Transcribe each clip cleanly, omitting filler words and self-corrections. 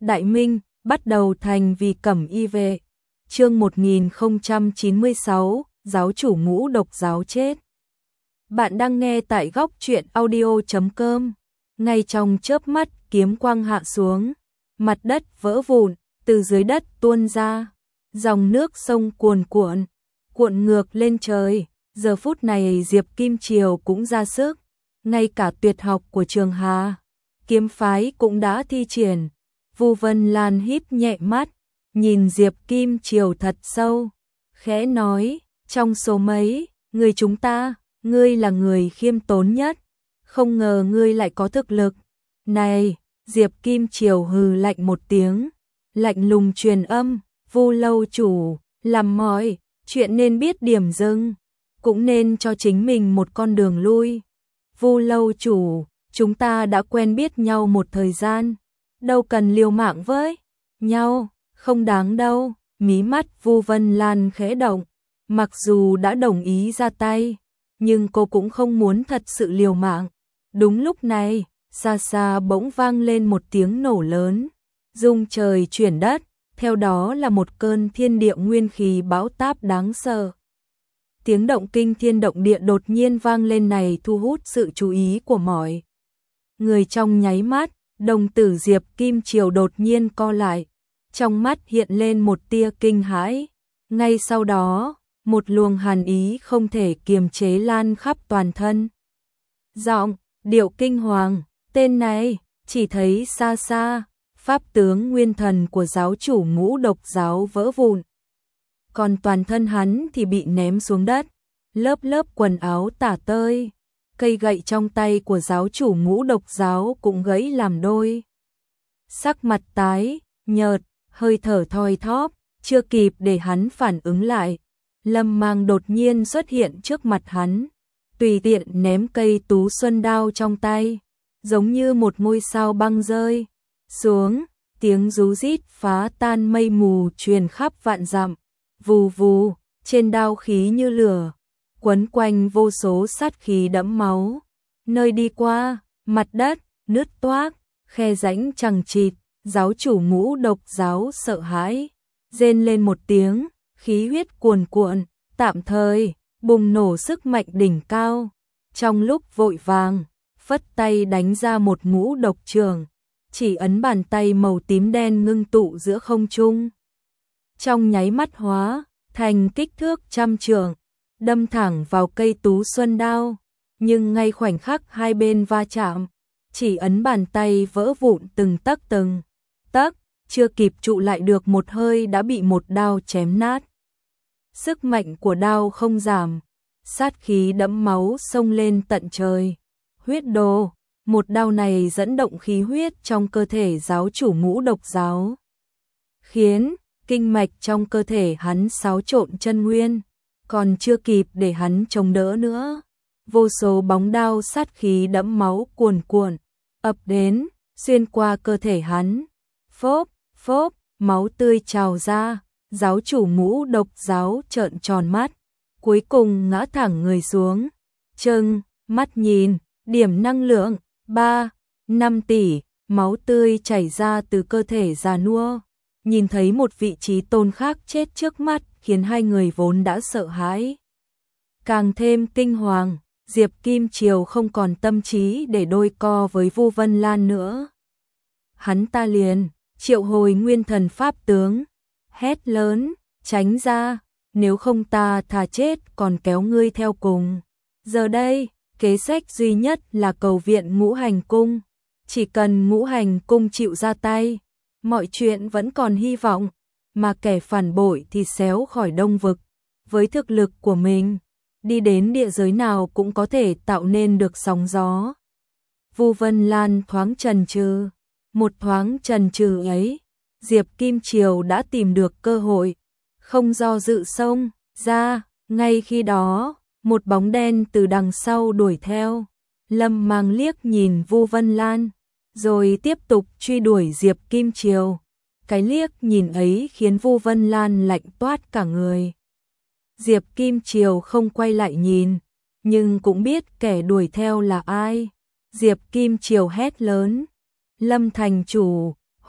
Đại Minh, bắt đầu thành vì cẩm y vệ. Chương 1096, giáo chủ ngũ độc giáo chết. Bạn đang nghe tại góc truyện audio.com. Ngay trong chớp mắt kiếm quang hạ xuống, mặt đất vỡ vụn, từ dưới đất tuôn ra, dòng nước sông cuồn cuộn, cuộn ngược lên trời. Giờ phút này Diệp Kim Triều cũng ra sức, ngay cả tuyệt học của Trường Hà kiếm phái cũng đã thi triển. Vu Vân Lan híp nhẹ mắt, nhìn Diệp Kim Triều thật sâu, khẽ nói, trong số mấy người chúng ta, ngươi là người khiêm tốn nhất, không ngờ ngươi lại có thực lực. Này, Diệp Kim Triều hừ lạnh một tiếng, lạnh lùng truyền âm, Vu lâu chủ, làm mọi chuyện nên biết điểm dừng, cũng nên cho chính mình một con đường lui. Vu lâu chủ, chúng ta đã quen biết nhau một thời gian, đâu cần liều mạng với nhau, không đáng đâu. Mí mắt Vu Vân Lan khẽ động, mặc dù đã đồng ý ra tay, nhưng cô cũng không muốn thật sự liều mạng. Đúng lúc này, xa xa bỗng vang lên một tiếng nổ lớn, rung trời chuyển đất, theo đó là một cơn thiên địa nguyên khí bão táp đáng sợ. Tiếng động kinh thiên động địa đột nhiên vang lên này thu hút sự chú ý của mọi người trong nháy mắt. Đồng tử Diệp Kim Triều đột nhiên co lại, trong mắt hiện lên một tia kinh hãi. Ngay sau đó, một luồng hàn ý không thể kiềm chế lan khắp toàn thân. Giọng, điệu kinh hoàng, tên này, chỉ thấy xa xa, pháp tướng nguyên thần của giáo chủ ngũ độc giáo vỡ vụn. Còn toàn thân hắn thì bị ném xuống đất, lớp lớp quần áo tả tơi. Cây gậy trong tay của giáo chủ ngũ độc giáo cũng gãy làm đôi. Sắc mặt tái, nhợt, hơi thở thoi thóp, chưa kịp để hắn phản ứng lại. Lâm Mang đột nhiên xuất hiện trước mặt hắn, tùy tiện ném cây tú xuân đao trong tay, giống như một ngôi sao băng rơi xuống, tiếng rú rít phá tan mây mù truyền khắp vạn dặm, vù vù, trên đao khí như lửa, quấn quanh vô số sát khí đẫm máu. Nơi đi qua, mặt đất nứt toác, khe rãnh chằng chịt, giáo chủ ngũ độc giáo sợ hãi, rên lên một tiếng, khí huyết cuồn cuộn, tạm thời bùng nổ sức mạnh đỉnh cao. Trong lúc vội vàng, phất tay đánh ra một ngũ độc trường, chỉ ấn bàn tay màu tím đen ngưng tụ giữa không trung. Trong nháy mắt hóa thành kích thước trăm trượng, đâm thẳng vào cây tú xuân đao, nhưng ngay khoảnh khắc hai bên va chạm, chỉ ấn bàn tay vỡ vụn từng tấc, chưa kịp trụ lại được một hơi đã bị một đao chém nát. Sức mạnh của đao không giảm, sát khí đẫm máu xông lên tận trời. Huyết đồ, một đao này dẫn động khí huyết trong cơ thể giáo chủ ngũ độc giáo, khiến kinh mạch trong cơ thể hắn xáo trộn chân nguyên. Còn chưa kịp để hắn chống đỡ nữa, vô số bóng đao sát khí đẫm máu cuồn cuộn ập đến, xuyên qua cơ thể hắn. Phốp, phốp, máu tươi trào ra, giáo chủ ngũ độc giáo trợn tròn mắt, cuối cùng ngã thẳng người xuống. Trừng mắt nhìn, điểm năng lượng 3-5 tỷ, máu tươi chảy ra từ cơ thể già nua. Nhìn thấy một vị trí tôn khác chết trước mắt, khiến hai người vốn đã sợ hãi càng thêm kinh hoàng. Diệp Kim Triều không còn tâm trí để đôi co với Vu Vân Lan nữa. Hắn ta liền triệu hồi nguyên thần pháp tướng, hét lớn, tránh ra, nếu không ta thà chết còn kéo ngươi theo cùng. Giờ đây, kế sách duy nhất là cầu viện Ngũ Hành Cung. Chỉ cần Ngũ Hành Cung chịu ra tay, mọi chuyện vẫn còn hy vọng, mà kẻ phản bội thì xéo khỏi Đông Vực. Với thực lực của mình, đi đến địa giới nào cũng có thể tạo nên được sóng gió. Vu Vân Lan thoáng chần chừ, một thoáng chần chừ ấy, Diệp Kim Triều đã tìm được cơ hội, không do dự xông ra. Ngay khi đó, một bóng đen từ đằng sau đuổi theo. Lâm Mang liếc nhìn Vu Vân Lan, rồi tiếp tục truy đuổi Diệp Kim Triều. Cái liếc nhìn ấy khiến Vu Vân Lan lạnh toát cả người. Diệp Kim Triều không quay lại nhìn, nhưng cũng biết kẻ đuổi theo là ai. Diệp Kim Triều hét lớn, Lâm thành chủ,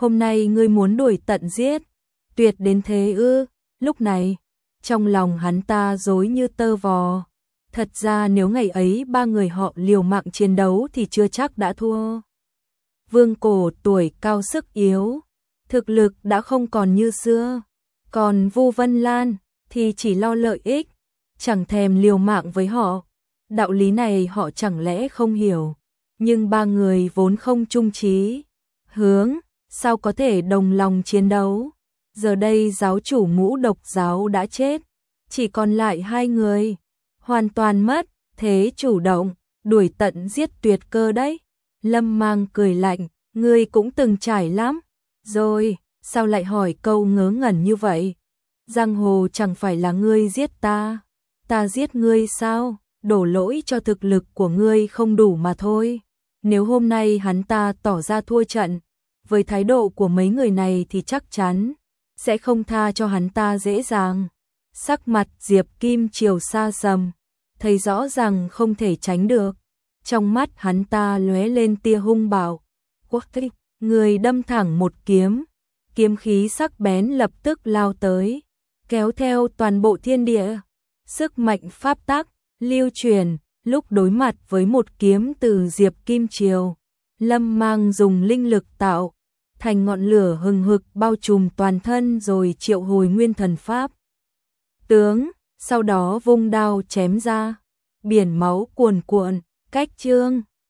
hôm nay ngươi muốn đuổi tận giết, tuyệt đến thế ư? Lúc này, trong lòng hắn ta rối như tơ vò. Thật ra nếu ngày ấy ba người họ liều mạng chiến đấu thì chưa chắc đã thua. Vương Cổ tuổi cao sức yếu, thực lực đã không còn như xưa, còn Vu Vân Lan thì chỉ lo lợi ích, chẳng thèm liều mạng với họ. Đạo lý này họ chẳng lẽ không hiểu, nhưng ba người vốn không chung chí hướng, sao có thể đồng lòng chiến đấu. Giờ đây giáo chủ Ngũ Độc giáo đã chết, chỉ còn lại hai người, hoàn toàn mất thế chủ động, đuổi tận giết tuyệt cơ đấy. Lâm Mang cười lạnh, ngươi cũng từng trải lắm rồi, sao lại hỏi câu ngớ ngẩn như vậy? Giang hồ chẳng phải là ngươi giết ta giết ngươi sao? Đổ lỗi cho thực lực của ngươi không đủ mà thôi. Nếu hôm nay hắn ta tỏ ra thua trận, với thái độ của mấy người này thì chắc chắn sẽ không tha cho hắn ta dễ dàng. Sắc mặt Diệp Kim Triều xa sầm, thấy rõ ràng không thể tránh được. Trong mắt hắn ta lóe lên tia hung bạo. Người đâm thẳng một kiếm, kiếm khí sắc bén lập tức lao tới, kéo theo toàn bộ thiên địa. Sức mạnh pháp tắc lưu truyền, lúc đối mặt với một kiếm từ Diệp Kim Triều, Lâm Mang dùng linh lực tạo thành ngọn lửa hừng hực bao trùm toàn thân rồi triệu hồi nguyên thần pháp tướng, sau đó vung đao chém ra, biển máu cuồn cuộn, cách chương.